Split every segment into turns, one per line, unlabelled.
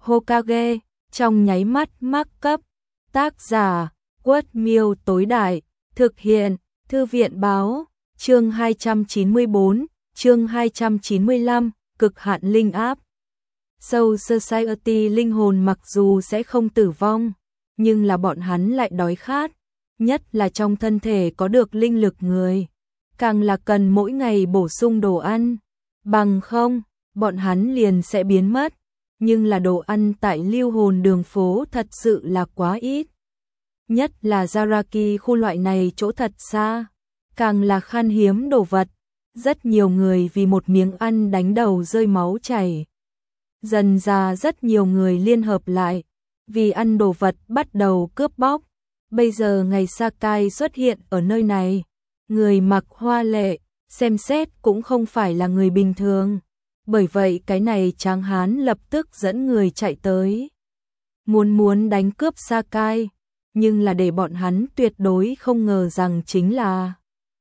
Hokage, trong nháy mắt mắc cấp. Tác giả, Quất Miêu tối đại, thực hiện, Thư viện báo, chương 294, chương 295, cực hạn linh áp. Soul Society linh hồn mặc dù sẽ không tử vong, nhưng là bọn hắn lại đói khát, nhất là trong thân thể có được linh lực người, càng là cần mỗi ngày bổ sung đồ ăn, bằng không, bọn hắn liền sẽ biến mất, nhưng là đồ ăn tại lưu hồn đường phố thật sự là quá ít. Nhất là Zaraki khu loại này chỗ thật xa, càng là khan hiếm đồ vật, rất nhiều người vì một miếng ăn đánh đầu rơi máu chảy. Dần ra rất nhiều người liên hợp lại, vì ăn đồ vật bắt đầu cướp bóc. Bây giờ ngày Sakai xuất hiện ở nơi này, người mặc hoa lệ, xem xét cũng không phải là người bình thường. Bởi vậy cái này tráng hán lập tức dẫn người chạy tới. Muốn đánh cướp Sakai, nhưng là để bọn hắn tuyệt đối không ngờ rằng chính là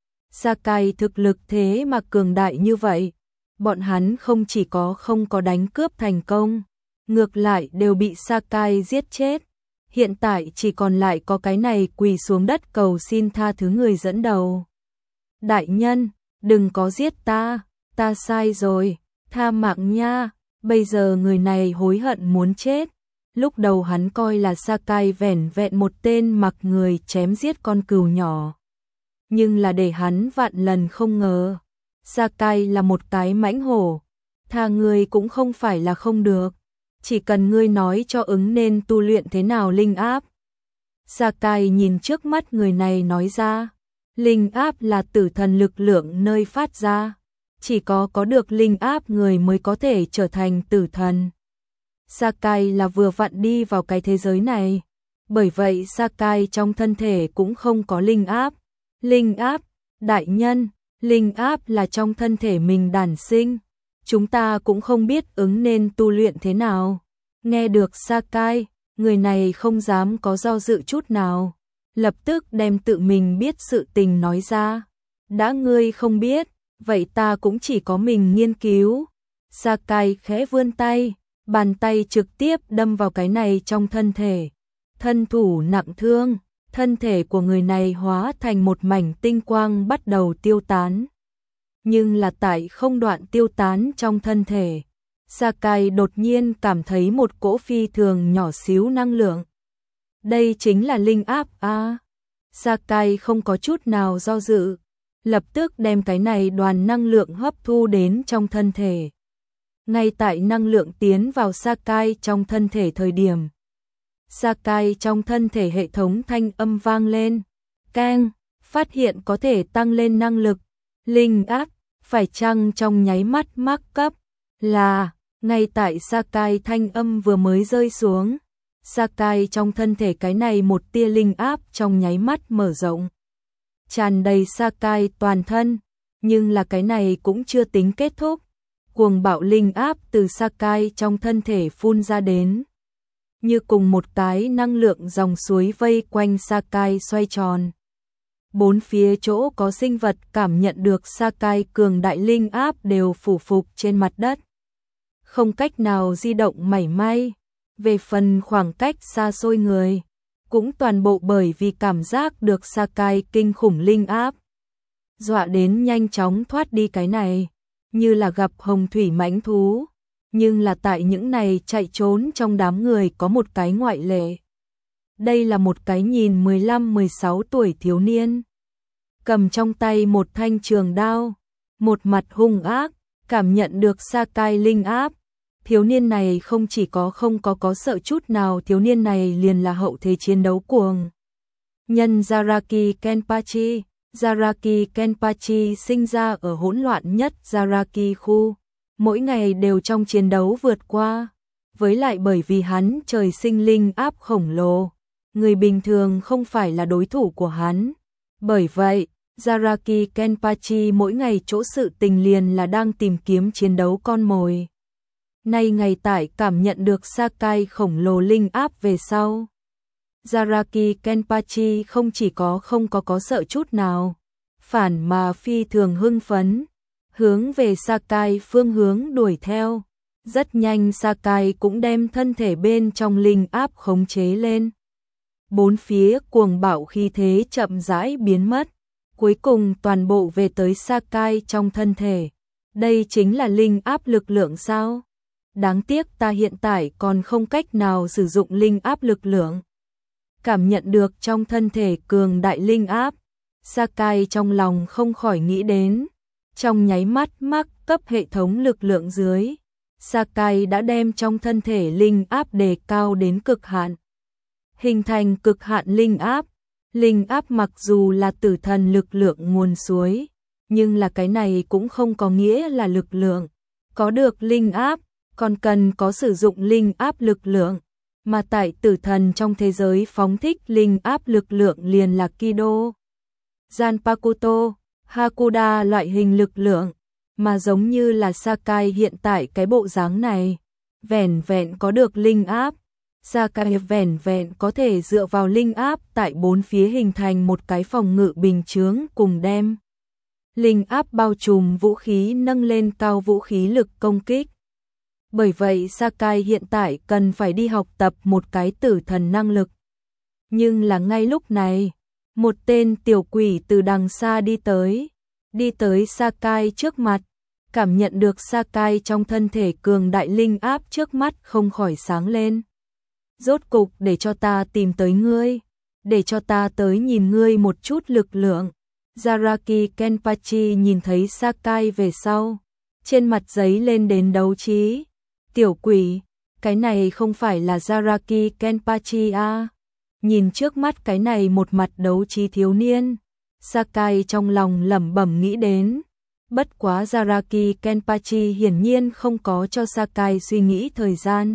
Sakai thực lực thế mà cường đại như vậy. Bọn hắn không chỉ không có đánh cướp thành công, ngược lại đều bị Sakai giết chết. Hiện tại chỉ còn lại có cái này quỳ xuống đất cầu xin tha thứ người dẫn đầu. Đại nhân, đừng có giết ta sai rồi, tha mạng nha. Bây giờ người này hối hận muốn chết. Lúc đầu hắn coi là Sakai vẻn vẹn một tên mặc người chém giết con cừu nhỏ. Nhưng là để hắn vạn lần không ngờ, Sakai là một cái mãnh hổ, tha ngươi cũng không phải là không được, chỉ cần ngươi nói cho ứng nên tu luyện thế nào linh áp. Sakai nhìn trước mắt người này nói ra, linh áp là tử thần lực lượng nơi phát ra, chỉ có được linh áp người mới có thể trở thành tử thần. Sakai là vừa vặn đi vào cái thế giới này, bởi vậy Sakai trong thân thể cũng không có linh áp. Linh áp, đại nhân, linh áp là trong thân thể mình đản sinh, chúng ta cũng không biết ứng nên tu luyện thế nào. Nghe được Sakai, người này không dám có do dự chút nào, lập tức đem tự mình biết sự tình nói ra. Đã ngươi không biết, vậy ta cũng chỉ có mình nghiên cứu. Sakai khẽ vươn tay, bàn tay trực tiếp đâm vào cái này trong thân thể. Thân thủ nặng thương, thân thể của người này hóa thành một mảnh tinh quang bắt đầu tiêu tán. Nhưng là tại không đoạn tiêu tán trong thân thể, Sakai đột nhiên cảm thấy một cỗ phi thường nhỏ xíu năng lượng. Đây chính là linh áp a. Sakai không có chút nào do dự, lập tức đem cái này đoàn năng lượng hấp thu đến trong thân thể. Ngay tại năng lượng tiến vào Sakai trong thân thể thời điểm, Sakai trong thân thể hệ thống thanh âm vang lên, keng, phát hiện có thể tăng lên năng lực, linh áp, phải chăng trong nháy mắt mắc cấp, là, ngay tại Sakai thanh âm vừa mới rơi xuống, Sakai trong thân thể cái này một tia linh áp trong nháy mắt mở rộng, tràn đầy Sakai toàn thân, nhưng là cái này cũng chưa tính kết thúc, cuồng bạo linh áp từ Sakai trong thân thể phun ra đến. Như cùng một cái năng lượng dòng suối vây quanh Sakai xoay tròn. Bốn phía chỗ có sinh vật cảm nhận được Sakai cường đại linh áp đều phủ phục trên mặt đất. Không cách nào di động mảy may. Về phần khoảng cách xa xôi người, cũng toàn bộ bởi vì cảm giác được Sakai kinh khủng linh áp. Dọa đến nhanh chóng thoát đi cái này, như là gặp hồng thủy mãnh thú. Nhưng là tại những này chạy trốn trong đám người có một cái ngoại lệ. Đây là một cái nhìn 15-16 tuổi thiếu niên. Cầm trong tay một thanh trường đao, một mặt hung ác, cảm nhận được Sakai linh áp. Thiếu niên này không chỉ không có sợ chút nào, thiếu niên này liền là hậu thế chiến đấu cuồng. Nhân Zaraki Kenpachi. Zaraki Kenpachi sinh ra ở hỗn loạn nhất Zaraki khu. Mỗi ngày đều trong chiến đấu vượt qua, với lại bởi vì hắn trời sinh linh áp khổng lồ, người bình thường không phải là đối thủ của hắn. Bởi vậy, Zaraki Kenpachi mỗi ngày chỗ sự tình liền là đang tìm kiếm chiến đấu con mồi. Nay ngày tại cảm nhận được Sakai khổng lồ linh áp về sau, Zaraki Kenpachi không chỉ không có sợ chút nào, phản mà phi thường hưng phấn. Hướng về Sakai phương hướng đuổi theo. Rất nhanh Sakai cũng đem thân thể bên trong linh áp khống chế lên. Bốn phía cuồng bạo khí thế chậm rãi biến mất, cuối cùng toàn bộ về tới Sakai trong thân thể. Đây chính là linh áp lực lượng sao? Đáng tiếc ta hiện tại còn không cách nào sử dụng linh áp lực lượng. Cảm nhận được trong thân thể cường đại linh áp, Sakai trong lòng không khỏi nghĩ đến. Trong nháy mắt mắc cấp hệ thống lực lượng dưới, Sakai đã đem trong thân thể linh áp đề cao đến cực hạn. Hình thành cực hạn linh áp. Linh áp mặc dù là tử thần lực lượng nguồn suối, nhưng là cái này cũng không có nghĩa là lực lượng. Có được linh áp, còn cần có sử dụng linh áp lực lượng. Mà tại tử thần trong thế giới phóng thích linh áp lực lượng liền là Kido, Zanpakuto, Hakuda loại hình lực lượng. Mà giống như là Sakai hiện tại cái bộ dáng này, vẻn vẹn có được linh áp. Sakai vẻn vẹn có thể dựa vào linh áp tại bốn phía hình thành một cái phòng ngự bình chướng cùng đem linh áp bao trùm vũ khí nâng lên cao vũ khí lực công kích. Bởi vậy Sakai hiện tại cần phải đi học tập một cái tử thần năng lực. Nhưng là ngay lúc này, một tên tiểu quỷ từ đằng xa đi tới Sakai trước mặt, cảm nhận được Sakai trong thân thể cường đại linh áp trước mắt không khỏi sáng lên. Rốt cục để cho ta tìm tới ngươi, để cho ta tới nhìn ngươi một chút lực lượng. Zaraki Kenpachi nhìn thấy Sakai về sau, trên mặt giấy lên đến đấu trí. Tiểu quỷ, cái này không phải là Zaraki Kenpachi à? Nhìn trước mắt cái này một mặt đấu trí thiếu niên, Sakai trong lòng lẩm bẩm nghĩ đến. Bất quá Zaraki Kenpachi hiển nhiên không có cho Sakai suy nghĩ thời gian.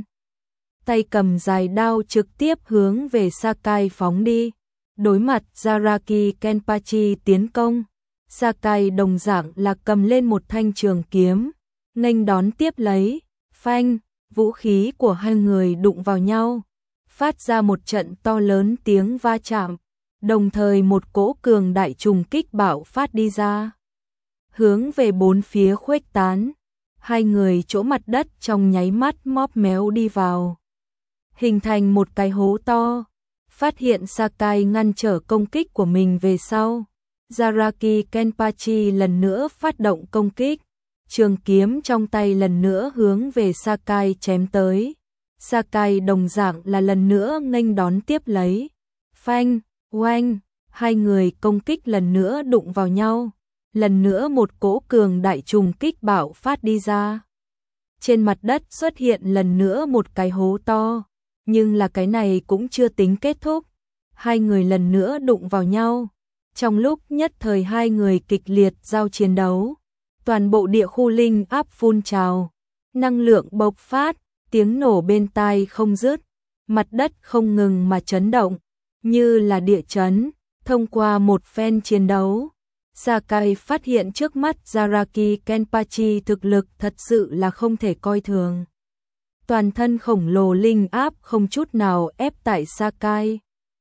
Tay cầm dài đao trực tiếp hướng về Sakai phóng đi. Đối mặt Zaraki Kenpachi tiến công, Sakai đồng dạng là cầm lên một thanh trường kiếm, nghênh đón tiếp lấy. Phanh, vũ khí của hai người đụng vào nhau, phát ra một trận to lớn tiếng va chạm, đồng thời một cỗ cường đại trùng kích bạo phát đi ra, hướng về bốn phía khuếch tán. Hai người chỗ mặt đất trong nháy mắt móp méo đi vào, hình thành một cái hố to. Phát hiện Sakai ngăn trở công kích của mình về sau, Zaraki Kenpachi lần nữa phát động công kích. Trường kiếm trong tay lần nữa hướng về Sakai chém tới. Sakai đồng dạng là lần nữa nghênh đón tiếp lấy. Phanh, oanh, hai người công kích lần nữa đụng vào nhau. Lần nữa một cỗ cường đại trùng kích bạo phát đi ra. Trên mặt đất xuất hiện lần nữa một cái hố to. Nhưng là cái này cũng chưa tính kết thúc. Hai người lần nữa đụng vào nhau. Trong lúc nhất thời hai người kịch liệt giao chiến đấu. Toàn bộ địa khu linh áp phun trào, năng lượng bộc phát, tiếng nổ bên tai không dứt, mặt đất không ngừng mà chấn động, như là địa chấn. Thông qua một phen chiến đấu, Sakai phát hiện trước mắt Zaraki Kenpachi thực lực thật sự là không thể coi thường. Toàn thân khổng lồ linh áp không chút nào ép tại Sakai,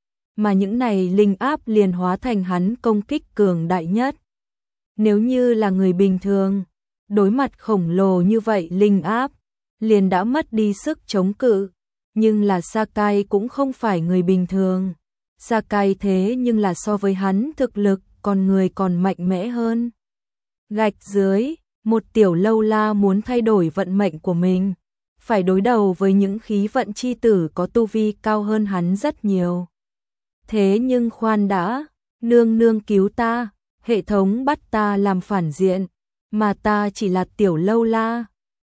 mà những này linh áp liền hóa thành hắn công kích cường đại nhất. Nếu như là người bình thường, đối mặt khổng lồ như vậy linh áp, liền đã mất đi sức chống cự. Nhưng là Sakai cũng không phải người bình thường. Sakai thế nhưng là so với hắn thực lực, con người còn mạnh mẽ hơn. Gạch dưới, một tiểu lâu la muốn thay đổi vận mệnh của mình, phải đối đầu với những khí vận chi tử có tu vi cao hơn hắn rất nhiều. Thế nhưng khoan đã, nương nương cứu ta. Hệ thống bắt ta làm phản diện, mà ta chỉ là tiểu lâu la,